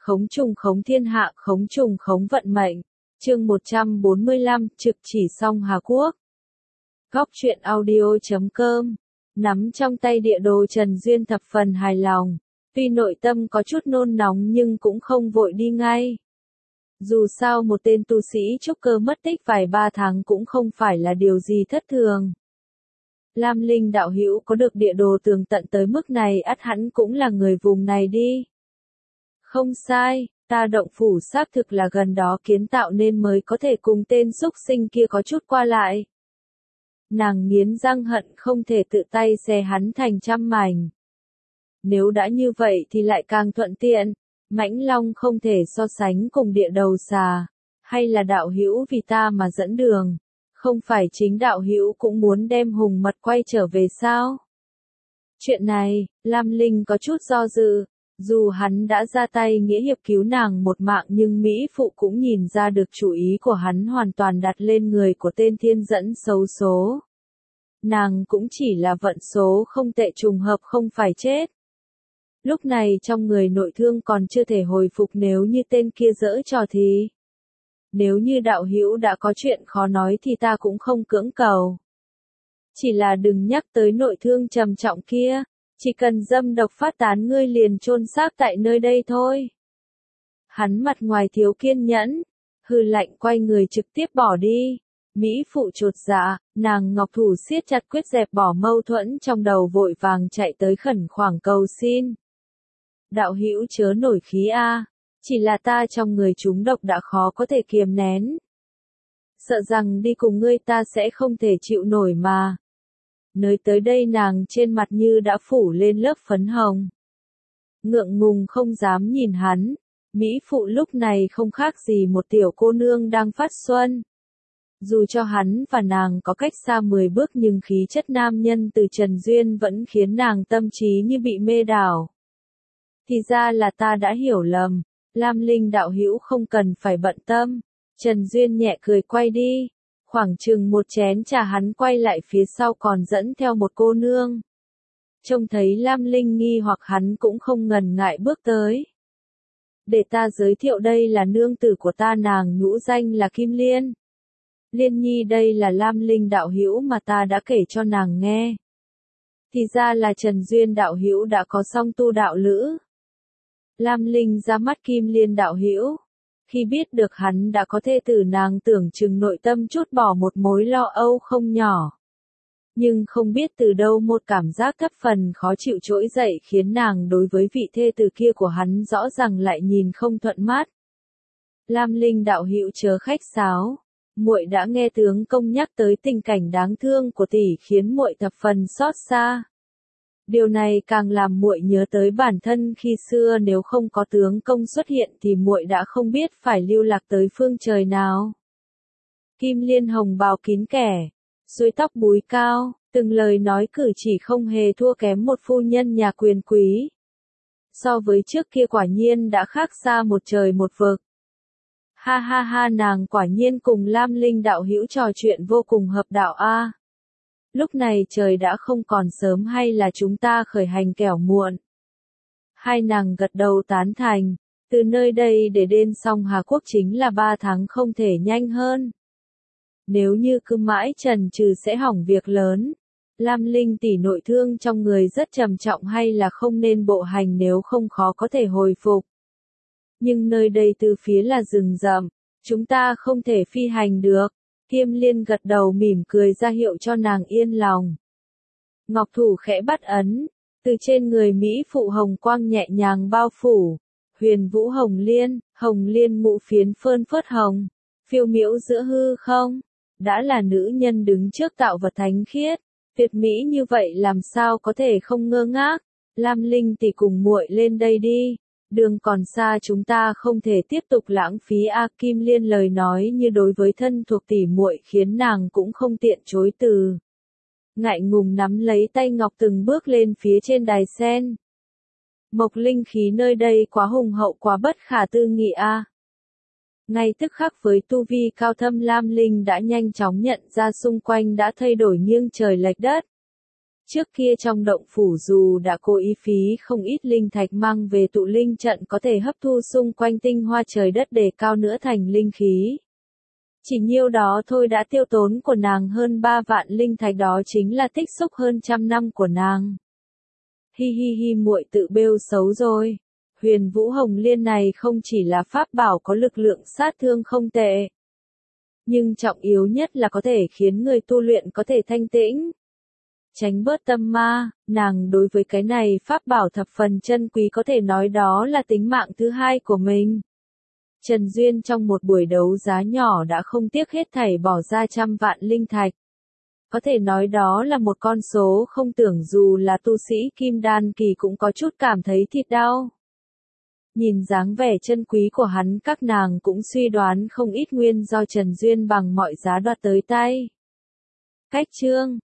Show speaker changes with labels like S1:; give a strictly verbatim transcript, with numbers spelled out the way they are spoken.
S1: khống trùng khống thiên hạ, khống trùng khống vận mệnh. Chương một trăm bốn mươi lăm, trực chỉ song Hà Quốc. Góc truyện audio chấm com. Nắm trong tay địa đồ, Trần Duyên thập phần hài lòng. Tuy nội tâm có chút nôn nóng nhưng cũng không vội đi ngay. Dù sao một tên tu sĩ trúc cơ mất tích vài ba tháng cũng không phải là điều gì thất thường. Lam Linh đạo hữu có được địa đồ tường tận tới mức này, ắt hẳn cũng là người vùng này đi. Không sai, ta động phủ xác thực là gần đó kiến tạo nên mới có thể cùng tên xúc sinh kia có chút qua lại. Nàng nghiến răng hận không thể tự tay xé hắn thành trăm mảnh. Nếu đã như vậy thì lại càng thuận tiện, Mãnh Long không thể so sánh cùng địa đầu xà, hay là đạo hữu vì ta mà dẫn đường, không phải chính đạo hữu cũng muốn đem hùng mật quay trở về sao? Chuyện này, Lam Linh có chút do dự, dù hắn đã ra tay nghĩa hiệp cứu nàng một mạng nhưng Mỹ Phụ cũng nhìn ra được chủ ý của hắn hoàn toàn đặt lên người của tên thiên dẫn xấu số. Nàng cũng chỉ là vận số không tệ trùng hợp không phải chết. Lúc này trong người nội thương còn chưa thể hồi phục, nếu như tên kia giở trò thì... Nếu như đạo hữu đã có chuyện khó nói thì ta cũng không cưỡng cầu. Chỉ là đừng nhắc tới nội thương trầm trọng kia, chỉ cần dâm độc phát tán ngươi liền chôn xác tại nơi đây thôi. Hắn mặt ngoài thiếu kiên nhẫn, hừ lạnh quay người trực tiếp bỏ đi. Mỹ Phụ chột dạ, nàng ngọc thủ siết chặt quyết dẹp bỏ mâu thuẫn trong đầu, vội vàng chạy tới khẩn khoản cầu xin. Đạo hữu chớ nổi khí a, chỉ là ta trong người trúng độc đã khó có thể kiềm nén. Sợ rằng đi cùng ngươi ta sẽ không thể chịu nổi mà. Nơi tới đây nàng trên mặt như đã phủ lên lớp phấn hồng. Ngượng ngùng không dám nhìn hắn, Mỹ Phụ lúc này không khác gì một tiểu cô nương đang phát xuân. Dù cho hắn và nàng có cách xa mười bước nhưng khí chất nam nhân từ Trần Duyên vẫn khiến nàng tâm trí như bị mê đảo. Thì ra là ta đã hiểu lầm, Lam Linh đạo hữu không cần phải bận tâm. Trần Duyên nhẹ cười quay đi, khoảng chừng một chén trà hắn quay lại phía sau còn dẫn theo một cô nương. Trông thấy Lam Linh nghi hoặc hắn cũng không ngần ngại bước tới. Để ta giới thiệu, đây là nương tử của ta, nàng nhũ danh là Kim Liên. Liên nhi đây là Lam Linh đạo hữu mà ta đã kể cho nàng nghe. Thì ra là Trần Duyên đạo hữu đã có song tu đạo lữ. Lam Linh ra mắt Kim Liên đạo hữu. Khi biết được hắn đã có thê tử, nàng tưởng chừng nội tâm chút bỏ một mối lo âu không nhỏ. Nhưng không biết từ đâu một cảm giác thấp phần khó chịu trỗi dậy, khiến nàng đối với vị thê tử kia của hắn rõ ràng lại nhìn không thuận mắt. Lam Linh đạo hữu chớ khách sáo, muội đã nghe tướng công nhắc tới tình cảnh đáng thương của tỷ khiến muội thập phần xót xa. Điều này càng làm muội nhớ tới bản thân khi xưa, nếu không có tướng công xuất hiện thì muội đã không biết phải lưu lạc tới phương trời nào. Kim Liên hồng bào kín kẻ, xuôi tóc búi cao, từng lời nói cử chỉ không hề thua kém một phu nhân nhà quyền quý. So với trước kia quả nhiên đã khác xa một trời một vực. Ha ha ha, nàng quả nhiên cùng Lam Linh đạo hữu trò chuyện vô cùng hợp đạo a. Lúc này trời đã không còn sớm, hay là chúng ta khởi hành kẻo muộn? Hai nàng gật đầu tán thành, từ nơi đây để đến song Hà Quốc chính là ba tháng, không thể nhanh hơn. Nếu như cứ mãi chần chừ sẽ hỏng việc lớn. Lam Linh tỷ nội thương trong người rất trầm trọng, hay là không nên bộ hành, nếu không khó có thể hồi phục. Nhưng nơi đây từ phía là rừng rậm, chúng ta không thể phi hành được. Kim Liên gật đầu mỉm cười ra hiệu cho nàng yên lòng. Ngọc thủ khẽ bắt ấn, từ trên người Mỹ Phụ hồng quang nhẹ nhàng bao phủ. Huyền vũ hồng liên, hồng liên mụ phiến phơn phớt hồng, phiêu miễu giữa hư không. Đã là nữ nhân đứng trước tạo vật thánh khiết, tuyệt mỹ như vậy làm sao có thể không ngơ ngác. Lam Linh tỷ cùng muội lên đây đi. Đường còn xa, chúng ta không thể tiếp tục lãng phí a. Kim Liên lời nói như đối với thân thuộc tỷ muội khiến nàng cũng không tiện chối từ. Ngại ngùng nắm lấy tay ngọc từng bước lên phía trên đài sen. Mộc linh khí nơi đây quá hùng hậu, quá bất khả tư nghị a. Ngay tức khắc với tu vi cao thâm, Lam Linh đã nhanh chóng nhận ra xung quanh đã thay đổi nghiêng trời lệch đất. Trước kia trong động phủ dù đã cố ý phí không ít linh thạch mang về tụ linh trận có thể hấp thu xung quanh tinh hoa trời đất để cao nữa thành linh khí. Chỉ nhiêu đó thôi đã tiêu tốn của nàng hơn ba vạn linh thạch, đó chính là tích xúc hơn trăm năm của nàng. Hi hi hi, muội tự bêu xấu rồi. Huyền Vũ Hồng Liên này không chỉ là pháp bảo có lực lượng sát thương không tệ, nhưng trọng yếu nhất là có thể khiến người tu luyện có thể thanh tĩnh, tránh bớt tâm ma. Nàng đối với cái này pháp bảo thập phần chân quý, có thể nói đó là tính mạng thứ hai của mình. Trần Duyên trong một buổi đấu giá nhỏ đã không tiếc hết thảy bỏ ra trăm vạn linh thạch. Có thể nói đó là một con số không tưởng dù là tu sĩ kim đan kỳ cũng có chút cảm thấy thịt đau. Nhìn dáng vẻ chân quý của hắn, các nàng cũng suy đoán không ít nguyên do Trần Duyên bằng mọi giá đoạt tới tay. Cách chương